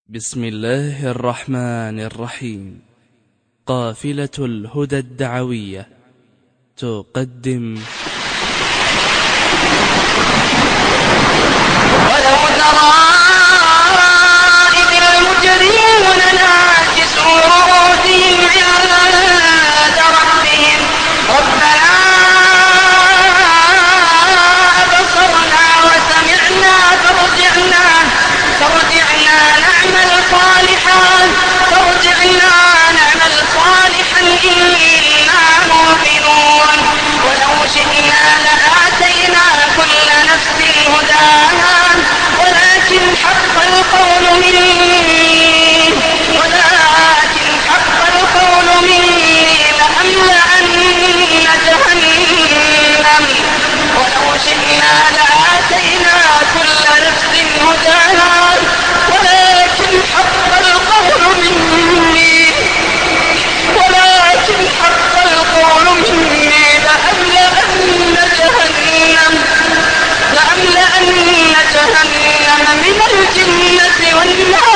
بسم الله الرحمن الرحيم. قافلة الهدى الدعوية تقدم ولو ترى إذ المجرمون ناكسوا رؤوسهم عند ربهم ربنا أبصرنا وسمعنا نعمل صالحا إنا موقنون ولو شئنا لآتينا كل نفس هداها ولكن حق القول مني لأملأن جهنم ولو شئنا لآتينا كل نفس هداها ولكن حق القول مني لأملأن جهنم من الجنة والناس